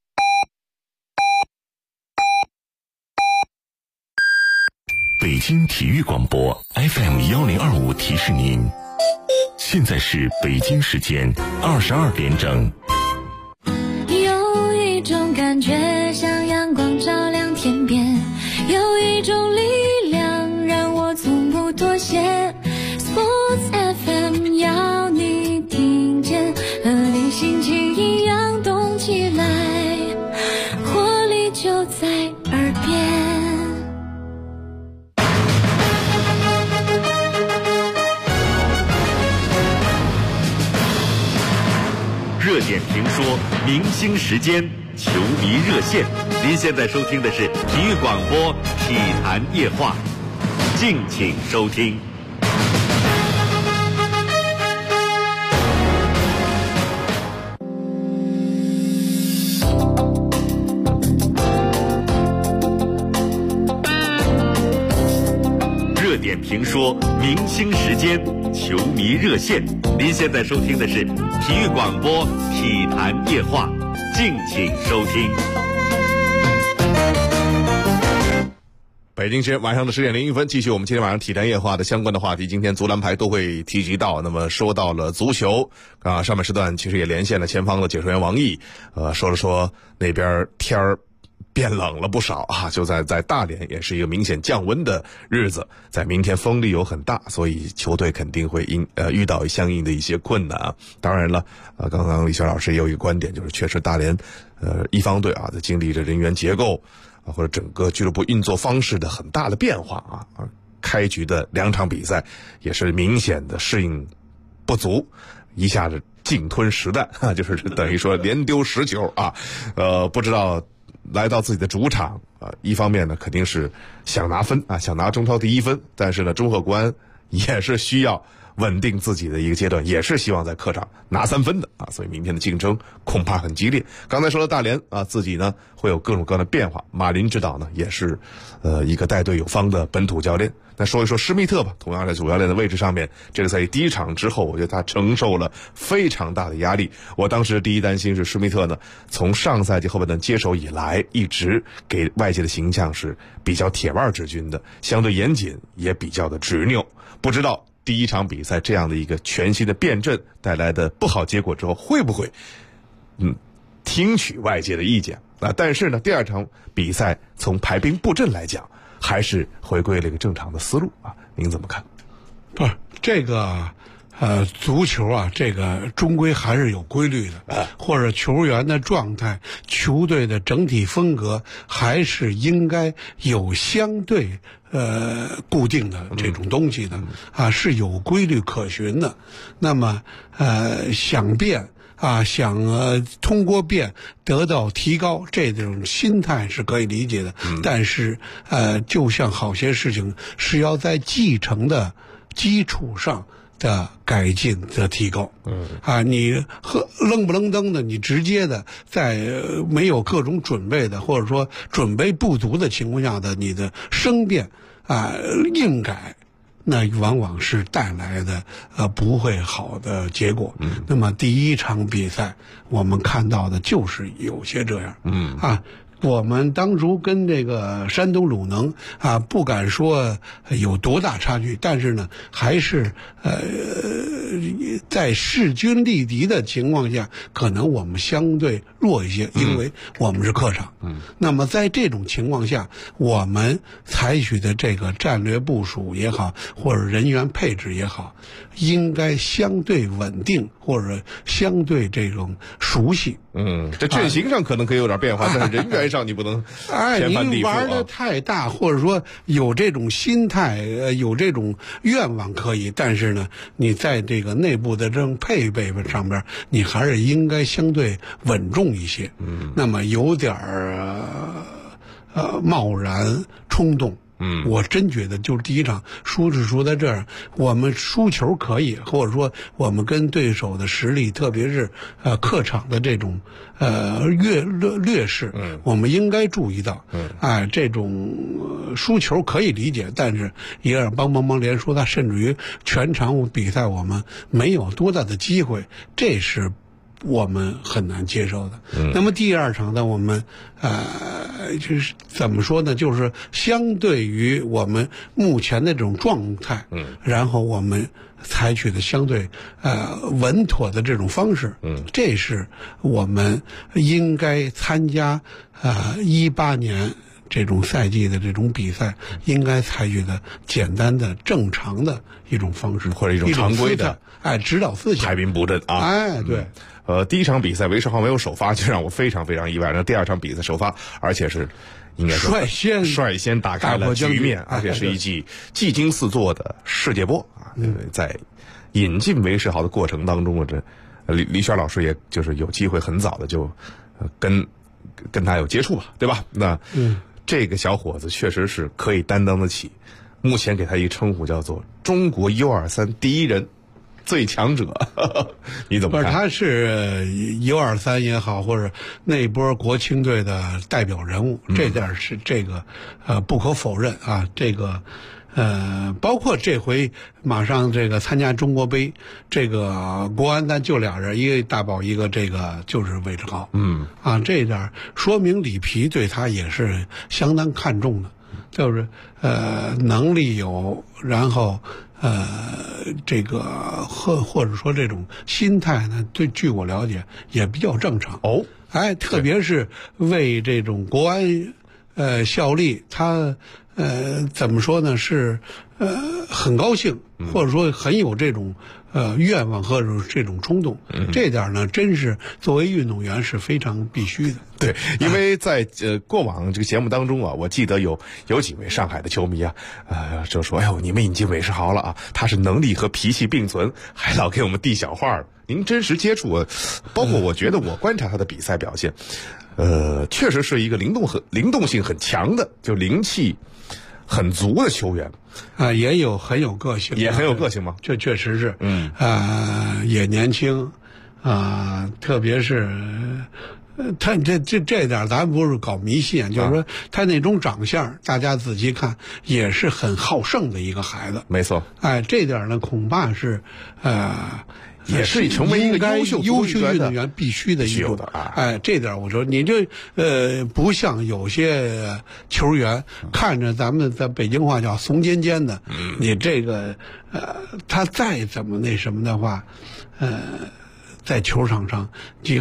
北京体育广播 FM1025提示您，现在是北京时间22点整。 有一种感觉像阳光照亮天边，有一种力量让我从不妥协。Sports FM 要你听见，和你心情一样动起来，活力就在耳边。 热点评说，明星时间，球迷热线。您现在收听的是体育广播体坛夜话，敬请收听。热点评说，明星时间，球迷热线。您现在收听的是体育广播体坛夜话，敬请收听。 北京时间晚上的10点01分，继续我们今天晚上体坛夜话的相关的话题。今天足篮排都会提及到，那么说到了足球啊，上半时段其实也连线了前方的解说员王毅，说了说那边天儿变冷了不少啊，就在大连也是一个明显降温的日子，在明天风力有很大，所以球队肯定会遇到相应的一些困难啊。当然了，刚刚李轩老师也有一个观点，就是确实大连一方队啊，在经历着人员结构啊或者整个俱乐部运作方式的很大的变化啊，开局的2场比赛也是明显的适应不足，一下子净吞10弹啊，就是等于说连丢10球啊，不知道。来到自己的主场一方面呢肯定是想拿分啊，想拿中超第1分，但是呢中赫国安也是需要稳定自己的一个阶段，也是希望在客场拿3分的啊，所以明天的竞争恐怕很激烈。刚才说了大连啊，自己呢会有各种各样的变化，马林指导呢也是一个带队有方的本土教练。那说一说施密特吧，同样在主教练的位置上面，这个赛季第1场之后，我觉得他承受了非常大的压力。我当时第一担心是施密特呢，从上赛季后半段接手以来，一直给外界的形象是比较铁腕之军的，相对严谨，也比较的执拗。不知道第1场比赛这样的一个全新的变阵带来的不好结果之后，会不会听取外界的意见啊？但是呢，第2场比赛从排兵布阵来讲，还是回归了一个正常的思路啊，您怎么看？ 不是这个足球啊，这个终归还是有规律的，或者球员的状态、球队的整体风格，还是应该有相对固定的这种东西的啊，是有规律可循的。那么想变啊，想通过变得到提高，这种心态是可以理解的。但是就像好些事情是要在继承的基础上的改进的提高。你愣不愣登的，你直接的在没有各种准备的，或者说准备不足的情况下的你的生变硬改，那往往是带来的不会好的结果。那么第1场比赛我们看到的就是有些这样。我们当初跟这个山东鲁能啊，不敢说有多大差距，但是呢，还是在势均力敌的情况下，可能我们相对弱一些，因为我们是客场。那么在这种情况下，我们采取的这个战略部署也好，或者人员配置也好，应该相对稳定，或者相对这种熟悉。 这阵型上可能可以有点变化，但是人员上你不能天翻地覆。 你玩的太大，或者说有这种心态，有这种愿望可以，但是呢，你在这个内部的这种配备上边，你还是应该相对稳重一些。那么有点贸然冲动。我真觉得就是第一场输是输在这儿，我们输球可以，或者说我们跟对手的实力，特别是客场的这种劣势，我们应该注意到，这种输球可以理解，但是一样帮连输，他甚至于全场比赛我们没有多大的机会，这是我们很难接受的。那么第二场呢，我们就是怎么说呢？就是相对于我们目前的这种状态，然后我们采取的相对稳妥的这种方式，这是我们应该参加18年这种赛季的这种比赛应该采取的简单的正常的一种方式， 或者一种常规的指导思想， 排兵布阵啊。 对。 第一场比赛韦世豪没有首发，就让我非常非常意外。那第二场比赛首发，而且是应该说率先打开了局面，而且是一记技惊四座的世界波啊！在引进韦世豪的过程当中，这李轩老师也就是有机会很早的就跟他有接触吧，对吧？那这个小伙子确实是可以担当得起，目前给他一个称呼叫做中国U23第一人。最强者，你怎么看？ 不是，他是U23也好，或者那波国青队的代表人物，这点是这个不可否认啊。这个包括这回马上这个参加中国杯，这个国安咱就俩人，一个大宝，一个这个就是韦世豪。这一点说明里皮对他也是相当看重的，就是能力有，然后。这个或者说这种心态呢，据我了解也比较正常哦。 特别是为这种国安效力，他怎么说呢？是很高兴，或者说很有这种愿望和这种冲动。这点呢，真是作为运动员是非常必须的。 对，因为在过往这个节目当中啊，我记得有几位上海的球迷啊，就说：“哎呦，你们引进韦世豪了啊，他是能力和脾气并存，还老给我们递小话。”您真实接触，包括我觉得我观察他的比赛表现，确实是一个灵动性很强的，就灵气很足的球员啊，也很有个性， 也很有个性吗？ 这确实是，也年轻啊，特别是。他这点咱不是搞迷信，就是说他那种长相，大家仔细看也是很好胜的一个孩子。 没错， 这点呢恐怕是也是成为一个优秀运动员必须的一种。这点我说你这不像有些球员看着咱们在北京话叫怂尖尖的，你这个他再怎么那什么的话，在球场上，这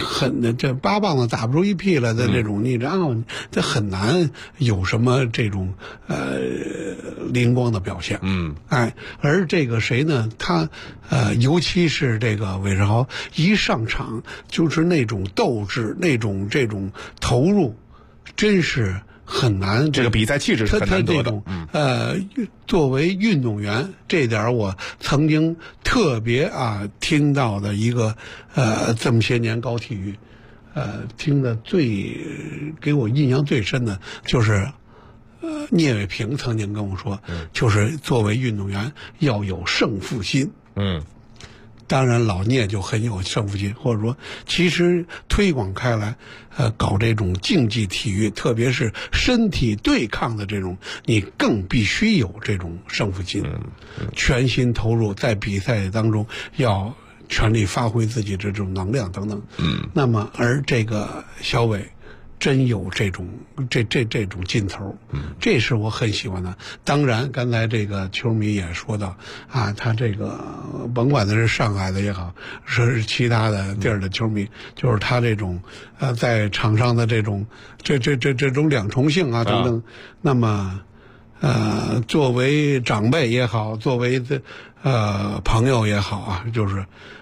8棒子打不出一屁来的这种，你这很难有什么这种灵光的表现。而这个谁呢？他尤其是这个韦世豪一上场就是那种斗志，那种这种投入，真是很难。 这个比赛气质是很难得的。 作为运动员，这点我曾经特别听到的一个这么些年搞体育，听的给我印象最深的就是聂卫平曾经跟我说，就是作为运动员要有胜负心。当然老聂就很有胜负心，或者说其实推广开来，搞这种竞技体育，特别是身体对抗的这种，你更必须有这种胜负心，全心投入，在比赛当中要全力发挥自己这种能量等等。那么而这个小伟真有这种劲头，这是我很喜欢的。当然，刚才这个球迷也说到他这个甭管他是上海的也好，是其他的地儿的球迷，就是他这种在场上的这种这种两重性等等。那么作为长辈也好，作为朋友也好就是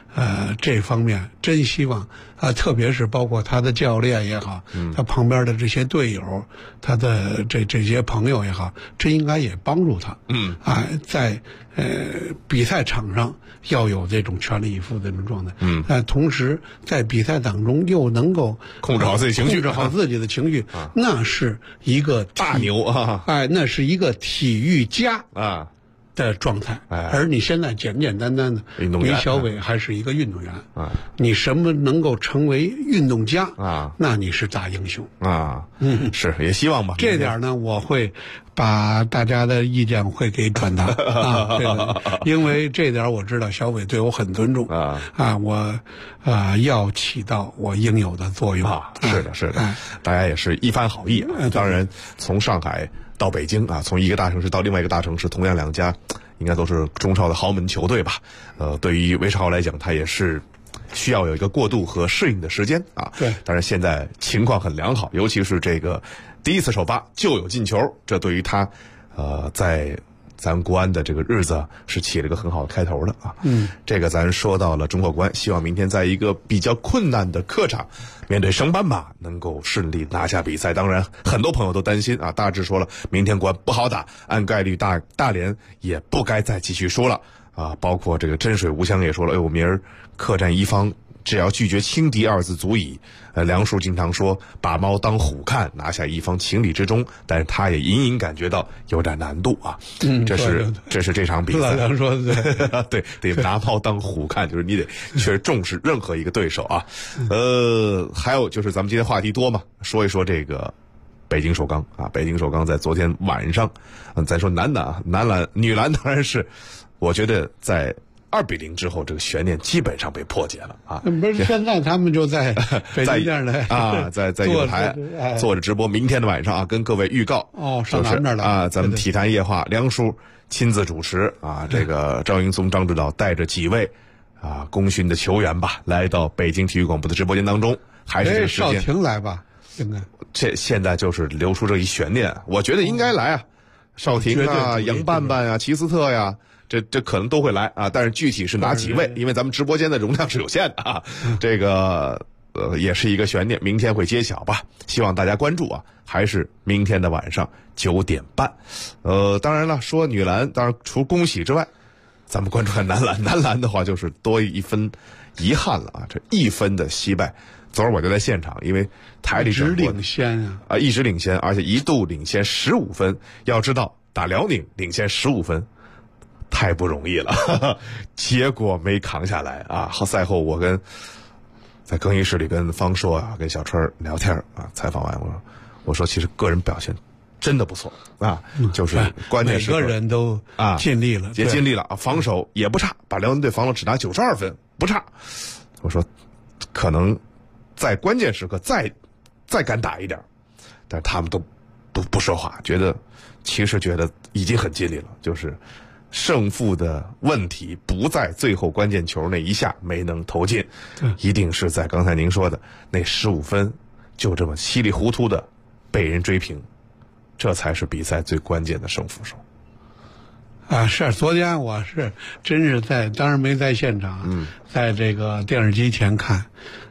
这方面真希望特别是包括他的教练也好，他旁边的这些队友，他的这些朋友也好，真应该也帮助他。在比赛场上要有这种全力以赴的这种状态。同时在比赛当中又能够控制好自己情绪， 控制好自己的情绪，那是一个大牛啊！ 那是一个体育家啊的状态。而你现在简简单单的运动员， 李小伟还是一个运动员啊。你什么能够成为运动家啊？ 那你是大英雄啊！是也希望吧。 这点呢，我会把大家的意见会给转达啊。因为这点我知道小伟对我很尊重我要起到我应有的作用是的，是的，大家也是一番好意当然，从上海到北京从一个大城市到另外一个大城市，同样两家应该都是中超的豪门球队吧。对于韦世豪来讲，他也是需要有一个过渡和适应的时间对， 当然现在情况很良好，尤其是这个第一次首发就有进球，这对于他在咱国安的这个日子是起了一个很好的开头的这个咱说到了中国国安，希望明天在一个比较困难的客场面对升班马能够顺利拿下比赛。当然很多朋友都担心大致说了明天国安不好打，按概率大连也不该再继续输了包括这个真水吴湘也说了，明儿客战一方只要拒绝轻敌2字足矣。梁叔经常说把猫当虎看，拿下一方情理之中，但是他也隐隐感觉到有点难度这是这场比赛。 梁说的对，得拿猫当虎看，就是你得确实重视任何一个对手还有就是咱们今天话题多嘛，说一说这个北京首钢北京首钢在昨天晚上咱说男篮女篮当然是我觉得在2-0之后，这个悬念基本上被破解了不是，现在他们就在北京电视台在有台做着直播，明天的晚上跟各位预告上咱们这儿了咱们体坛夜话梁叔亲自主持这个赵英松张指导带着几位功勋的球员吧，来到北京体育广播的直播间当中，还是这个时间少廷来吧，应该这现在就是留出这一悬念，我觉得应该来少廷杨半半齐斯特呀。这可能都会来但是具体是哪几位？因为咱们直播间的容量是有限的这个也是一个悬念，明天会揭晓吧。希望大家关注还是明天的晚上9点半。当然了，说女篮，当然除恭喜之外，咱们关注看男篮。男篮的话就是多一分遗憾了这1分的惜败。昨儿我就在现场，因为台里一直领先一直领先，而且一度领先15分。要知道打辽宁领先15分。太不容易了结果没扛下来赛后我在更衣室里跟方硕跟小春聊天采访完我说其实个人表现真的不错就是关键时刻每个人都尽力了， 也尽力了防守也不差，把辽宁队防了只拿92分，不差。我说可能在关键时刻再敢打一点，但是他们都不说话，其实觉得已经很尽力了，就是胜负的问题不在最后关键球那一下没能投进，一定是在刚才您说的那15分就这么稀里糊涂的被人追平，这才是比赛最关键的胜负手。 是昨天我是真是当然没在现场，在这个电视机前看，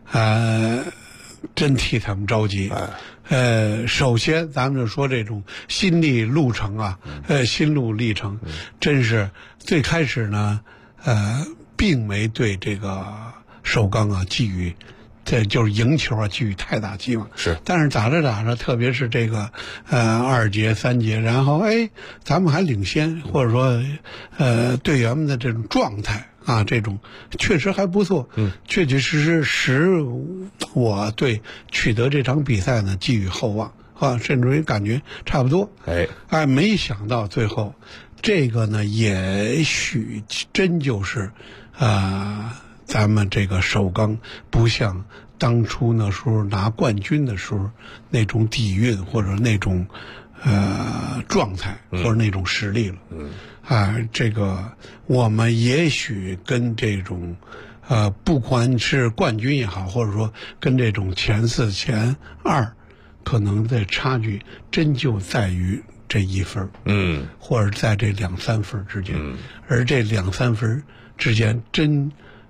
真替他们着急。首先咱们就说这种心路历程，真是最开始呢，并没对这个首钢寄予，就是赢球寄予太大期望。 是， 但是打着，特别是这个2节3节，然后咱们还领先，或者说队员们的这种状态这种确实还不错。确确实实我对取得这场比赛呢寄予厚望甚至于感觉差不多。没想到最后这个呢，也许真就是咱们这个首钢不像当初那时候拿冠军的时候那种底蕴或者那种状态或者那种实力了。这个我们也许跟这种不管是冠军也好，或者说跟这种前4前2，可能的差距真就在于这1分，或者在这2-3分之间，而这2-3分之间真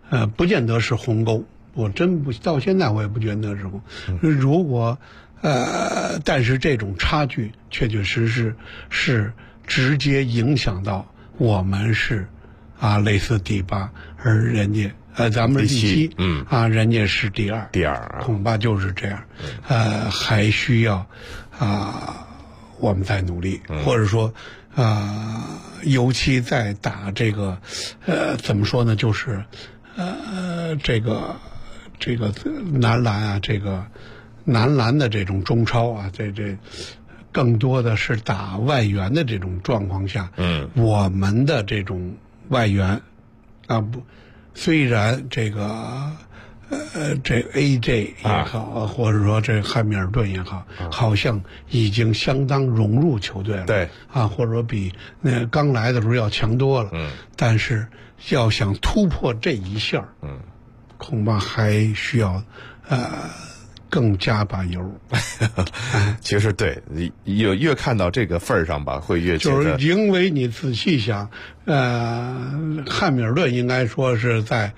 不见得是鸿沟，我真不到现在我也不觉得是鸿。如果但是这种差距确确实实是直接影响到我们是类似第8，而人家咱们是第7，人家是第2，恐怕就是这样，还需要我们再努力，或者说尤其在打这个怎么说呢，就是这个男篮这个男篮的这种中超这更多的是打外援的这种状况下，我们的这种外援不，虽然这个这 AJ 也好，或者说这汉密尔顿也好，好像已经相当融入球队了，对或者说比那刚来的时候要强多了，但是要想突破这一下，恐怕还需要更加把油。 其实对，越看到这个份儿上吧，会越觉得就是因为你仔细想，汉密尔顿应该说是在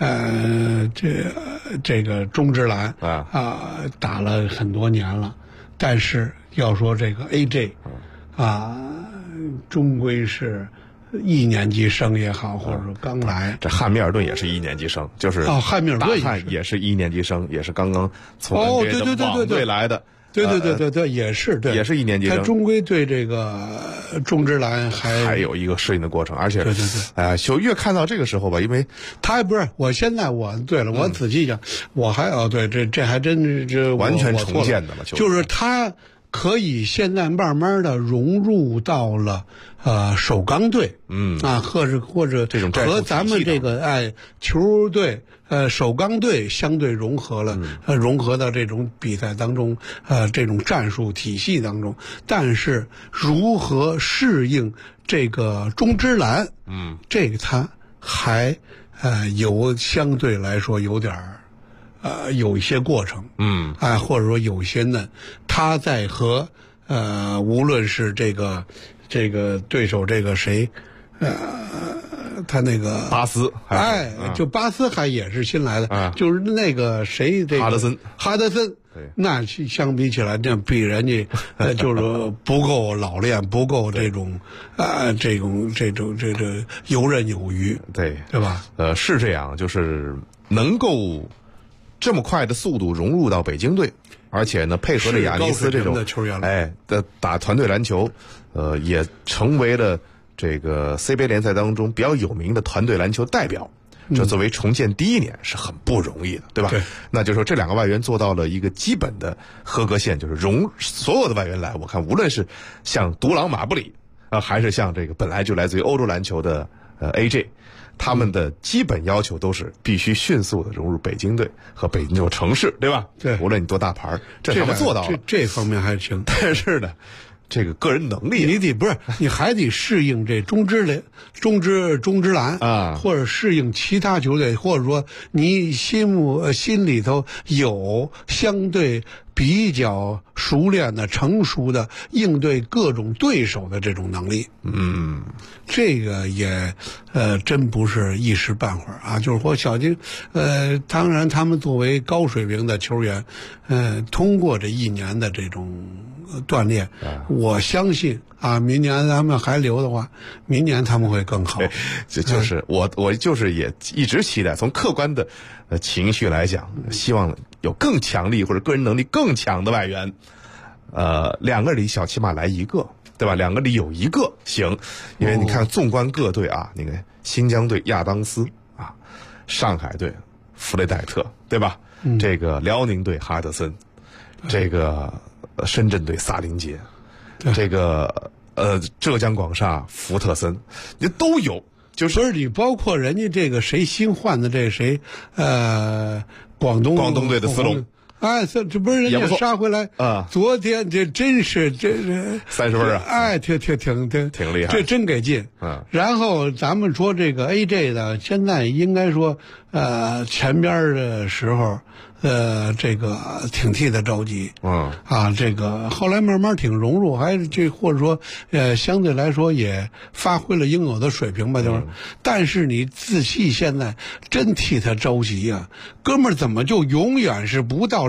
这个中职篮打了很多年了，但是要说这个 AJ 终归是1年级生也好，或者说刚来。 这汉密尔顿也是1年级生，就是汉密尔顿也是1年级生，也是刚刚从 NBA 的网队来的。 对，也是对， 也是1年级生。 他终归对这个中职篮还有一个适应的过程，而且就越看到这个时候吧，因为他还不是我现在我仔细讲，我还这还真是完全重建的了， 就是他可以现在慢慢的融入到了首钢队，或者这种和咱们这个球队首钢队相对融合了，融合到这种比赛当中，这种战术体系当中。但是如何适应这个中职篮，这个他还有相对来说有点有一些过程，或者说有些嫩。他在和无论是这个对手这个谁，他那个巴斯， 就巴斯还也是新来的，就是那个谁，这个哈德森，那相比起来，这比人家就是不够老练，不够这种这游刃有余， 对吧？ 是这样，就是能够这么快的速度融入到北京队，而且呢，配合着亚尼斯这种球员的打团队篮球，也成为了这个 CBA 联赛当中比较有名的团队篮球代表。这作为重建第1年是很不容易的，对吧？ 对。 那就是说这2个外援做到了一个基本的合格线，就是所有的外援来，我看无论是像独狼马布里还是像这个本来就来自于欧洲篮球的AJ。他们的基本要求都是必须迅速的融入北京队和北京这座城市，对吧？ 对， 无论你多大牌，这他们做到了。 这方面还行， 但是呢，这个个人能力， 你还得适应这中职篮或者适应其他球队，或者说你心里头有相对比较熟练的、成熟的应对各种对手的这种能力。这个也真不是一时半会儿就是说小金当然他们作为高水平的球员通过这1年的这种锻炼，我相信明年咱们还留的话，明年他们会更好。 就是我就是也一直期待，从客观的情绪来讲，希望有更强力或者个人能力更强的外援，2个里小起码来1个，对吧？2个里有1个行，因为你看纵观各队你看新疆队亚当斯上海队弗雷戴特，对吧？这个辽宁队哈德森，这个深圳队萨林杰，这个浙江广厦福特森，你都有。 就是你包括人家这个谁新换的这谁广东队的斯隆， 这不是人家杀回来昨天这真是这 30分挺厉害， 这真给劲。然后咱们说这个 AJ 的，现在应该说前边的时候这个挺替他着急，这个后来慢慢挺融入，还或者说相对来说也发挥了应有的水平吧，就是。但是你仔细现在真替他着急呀，哥们儿怎么就永远是不到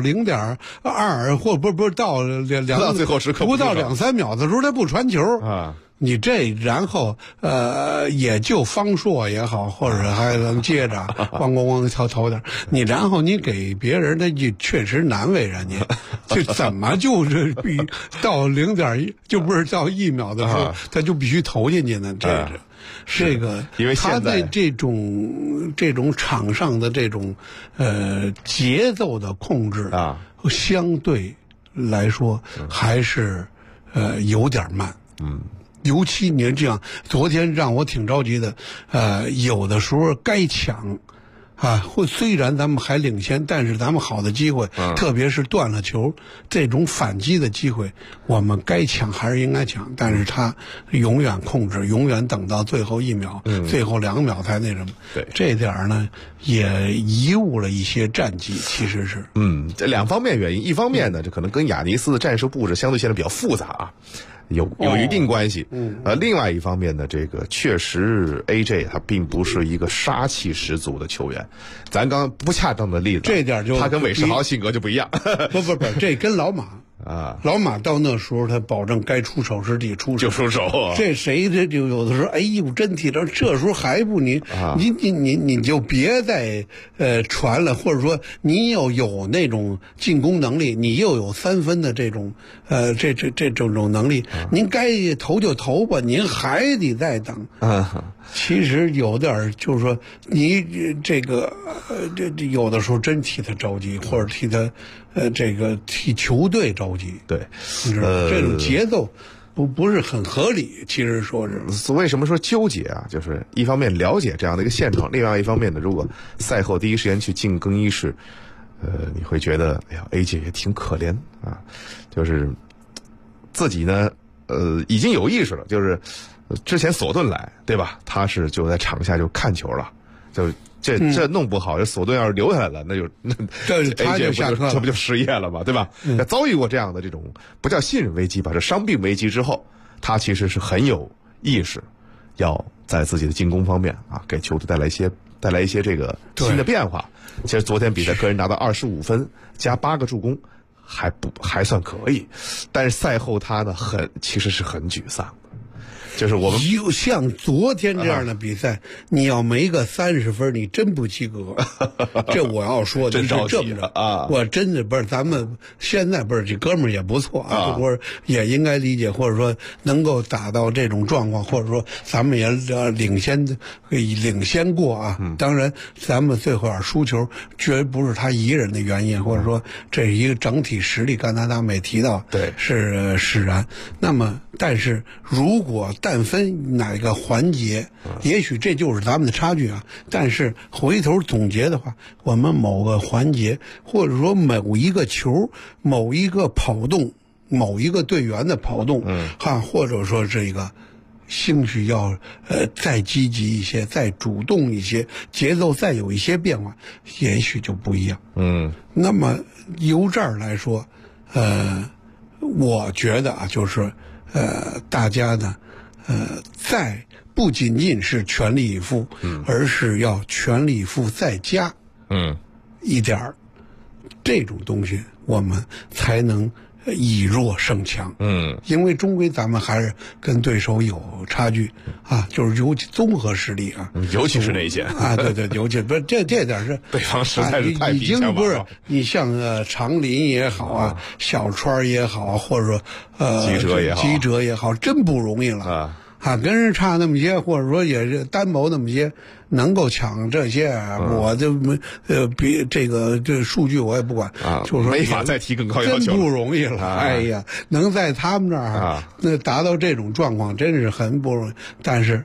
0.2或不是到到最后时刻不到2-3秒的时候他不传球啊？ 你这然后也就方硕也好，或者还能接着咣咣咣投点，你然后你给别人的就确实难为人家，这怎么就是比到0.1就不是到1秒的时候他就必须投进去呢？这个因为他在这种场上的这种节奏的控制相对来说还是有点慢，尤其您这样，昨天让我挺着急的，有的时候该抢，虽然咱们还领先，但是咱们好的机会，特别是断了球这种反击的机会，我们该抢还是应该抢，但是他永远控制，永远等到最后1秒，最后2秒才那什么。 对， 这点呢也贻误了一些战绩，其实是。 这两方面原因，一方面呢，这可能跟亚尼斯的战术布置相对现在比较复杂啊。有一定关系，另外一方面呢，这个确实 AJ 他并不是一个杀气十足的球员，咱刚不恰当的例子， 这点就他跟韦世豪性格就不一样， 不，这跟老马。老马到那时候他保证该出手时得出手， 就出手这谁这就有的时候，哎呦真替这时候还不你就别再传了，或者说你要有那种进攻能力，你又有3分的这种这种能力，您该投就投吧，您还得再等。其实有点就是说你这个这有的时候真替他着急，或者替他这个替球队着急。 对， 这种节奏不是很合理。其实说是为什么说纠结啊？就是一方面了解这样的一个现状，另外一方面呢，如果赛后第一时间去进更衣室，你会觉得哎呀 AJ 也挺可怜啊，就是自己呢已经有意识了，就是之前索顿来对吧？他是就在场下就看球了，就这弄不好，这索顿要是留下来了，那就他就下课了， 这不就失业了吗？对吧？遭遇过这样的这种不叫信任危机吧，这伤病危机之后，他其实是很有意识，要在自己的进攻方面给球队带来一些这个新的变化。其实昨天比赛个人拿到25分加8个助攻，还算可以，但是赛后他呢其实是很沮丧。就是我们像昨天这样的比赛，你要没个30分，你真不及格。这我要说的是正着啊！ 我真的不是，咱们现在不是这哥们儿也不错啊，或者也应该理解，或者说能够打到这种状况，或者说咱们也领先过啊。当然，咱们最后输球绝不是他一个人的原因，或者说这是一个整体实力。刚才咱们也提到， 对， 是使然。那么，但是如果但分哪个环节，也许这就是咱们的差距啊。但是回头总结的话，我们某个环节，或者说某一个球、某一个跑动、某一个队员的跑动，或者说这个兴许要再积极一些，再主动一些，节奏再有一些变化，也许就不一样。那么由这儿来说，我觉得啊，就是大家呢。再不仅仅是全力以赴，而是要全力以赴再加一点儿，这种东西我们才能以弱胜强。因为终归咱们还是跟对手有差距啊，就是尤其综合实力啊， 尤其是那些啊，对，尤其不是这点是对方实在是太已经不是你像长林也好啊，小川也好啊，或者说吉哲也好，真不容易了跟人差那么些，或者说也是单薄那么些，能够抢这些，我就比这数据我也不管就是说没法再提更高要求， 真不容易了。哎呀，能在他们那儿那达到这种状况，真是很不容易。但是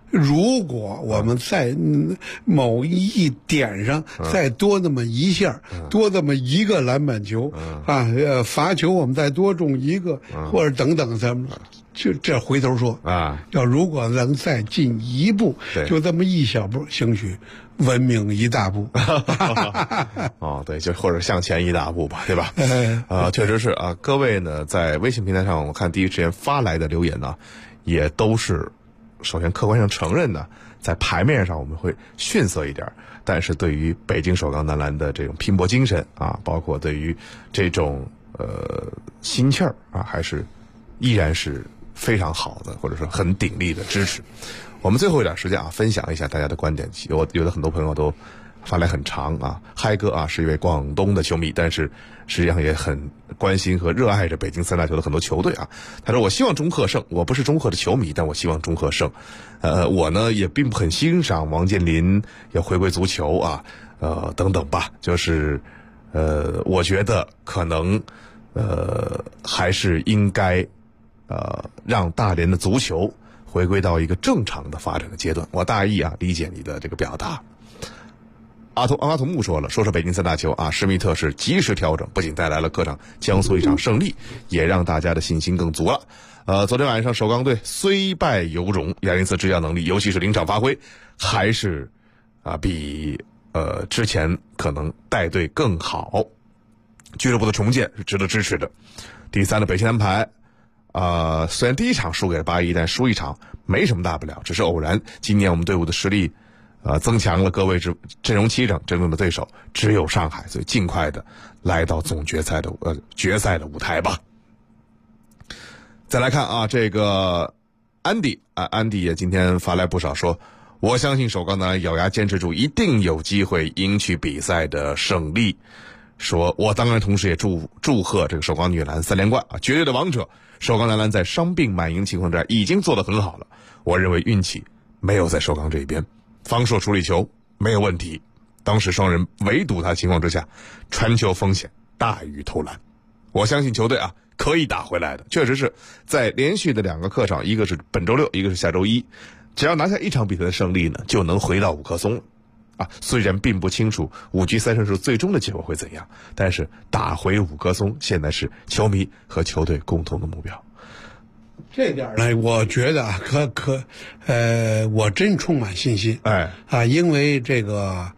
如果我们在某一点上再多那么一下，多那么一个篮板球罚球我们再多中一个，或者等等，咱们就这回头说要如果能再进一步，就这么一小步，兴许文明一大步。 对，就或者向前一大步吧，对吧？确实是啊。各位呢，在微信平台上，我看第一时间发来的留言呢，也都是。首先客观上承认呢，在牌面上我们会逊色一点，但是对于北京首钢男篮的这种拼搏精神包括对于这种心气儿还是依然是非常好的，或者说很鼎力的支持。我们最后一点时间分享一下大家的观点。有的很多朋友都发来很长嗨哥是一位广东的球迷，但是实际上也很关心和热爱着北京三大球的很多球队他说我希望中赫胜，我不是中赫的球迷，但我希望中赫胜。我呢也并不很欣赏王健林要回归足球等等吧，就是我觉得可能还是应该让大连的足球回归到一个正常的发展的阶段。我大意理解你的这个表达。阿童木说了，说北京三大球施密特是及时调整，不仅带来了客场江苏一场胜利，也让大家的信心更足了。昨天晚上首钢队虽败犹荣，亚林斯执教能力，尤其是临场发挥，还是比之前可能带队更好。俱乐部的重建是值得支持的。第三呢，北青南排虽然第一场输给了8-1，但输一场没什么大不了，只是偶然。今年我们队伍的实力增强了，各位阵容齐整，真正的对手只有上海，所以尽快的来到总决赛的决赛的舞台吧。再来看这个安迪也今天发来不少，说我相信首钢男咬牙坚持住，一定有机会赢取比赛的胜利。说我当然同时也祝贺这个首钢女篮3连冠绝对的王者。首钢男篮在伤病满营情况下已经做得很好了，我认为运气没有在首钢这一边，防守处理球没有问题，当时双人围堵他情况之下，传球风险大于投篮。我相信球队可以打回来的。确实是在连续的2个客场，一个是本周6，一个是下周1，只要拿下一场比赛的胜利呢，就能回到5棵松了虽然并不清楚5局3胜数最终的结果会怎样，但是打回5棵松现在是球迷和球队共同的目标。 这点呢，我觉得我真充满信心。因为这个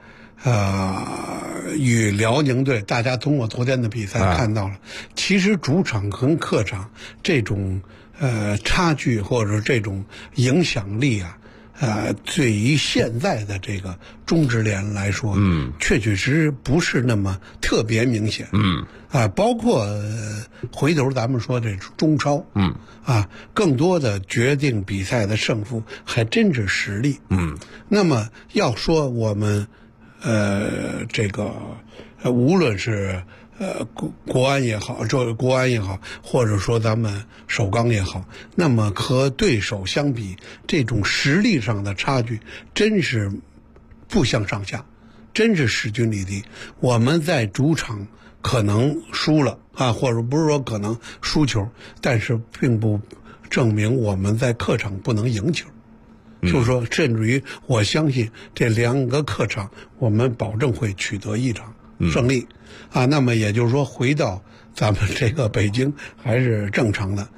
与辽宁队，大家通过昨天的比赛看到了，其实主场跟客场这种差距或者这种影响力对于现在的这个中职联来说，确实不是那么特别明显。包括回头咱们说这中超，更多的决定比赛的胜负还真是实力。那么要说我们这个无论是国安也好，或者说咱们首钢也好，那么和对手相比，这种实力上的差距真是不相上下，真是势均力敌。我们在主场可能输了或者不是说可能输球，但是并不证明我们在客场不能赢球。就是说，甚至于我相信这2个客场我们保证会取得一场胜利。那么也就是说，回到咱们这个北京还是正常的。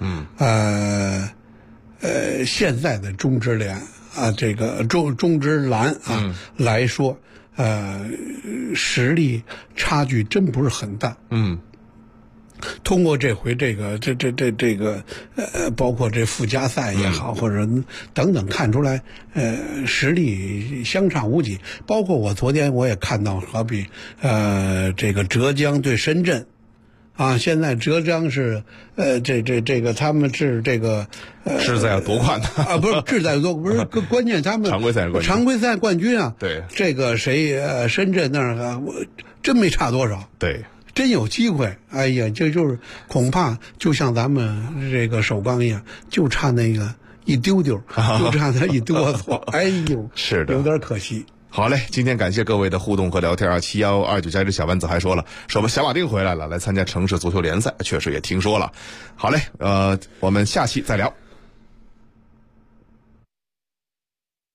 现在的中职联这个中职篮来说，实力差距真不是很大。通过这回这个包括这附加赛也好，或者等等，看出来实力相差无几。包括我昨天我也看到，好比这个浙江对深圳现在浙江是这个他们是这个志在要夺冠的不是志在夺，不是关键他们常规赛冠军对， 这个谁深圳那儿真没差多少。 对。 真有机会，哎呀，这就是恐怕就像咱们这个首钢一样，就差那个一丢丢，就差那一哆嗦，哎呦， 是的， 有点可惜。 好嘞，今天感谢各位的互动和聊天7129加1小丸子还说了，说我们小马丁回来了，来参加城市足球联赛，确实也听说了。好嘞，我们下期再聊。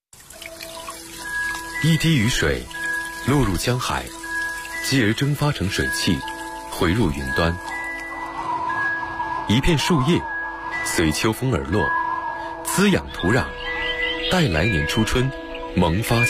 一滴雨水落入江海，继而蒸发成水汽，回入云端。一片树叶随秋风而落，滋养土壤，待来年初春萌发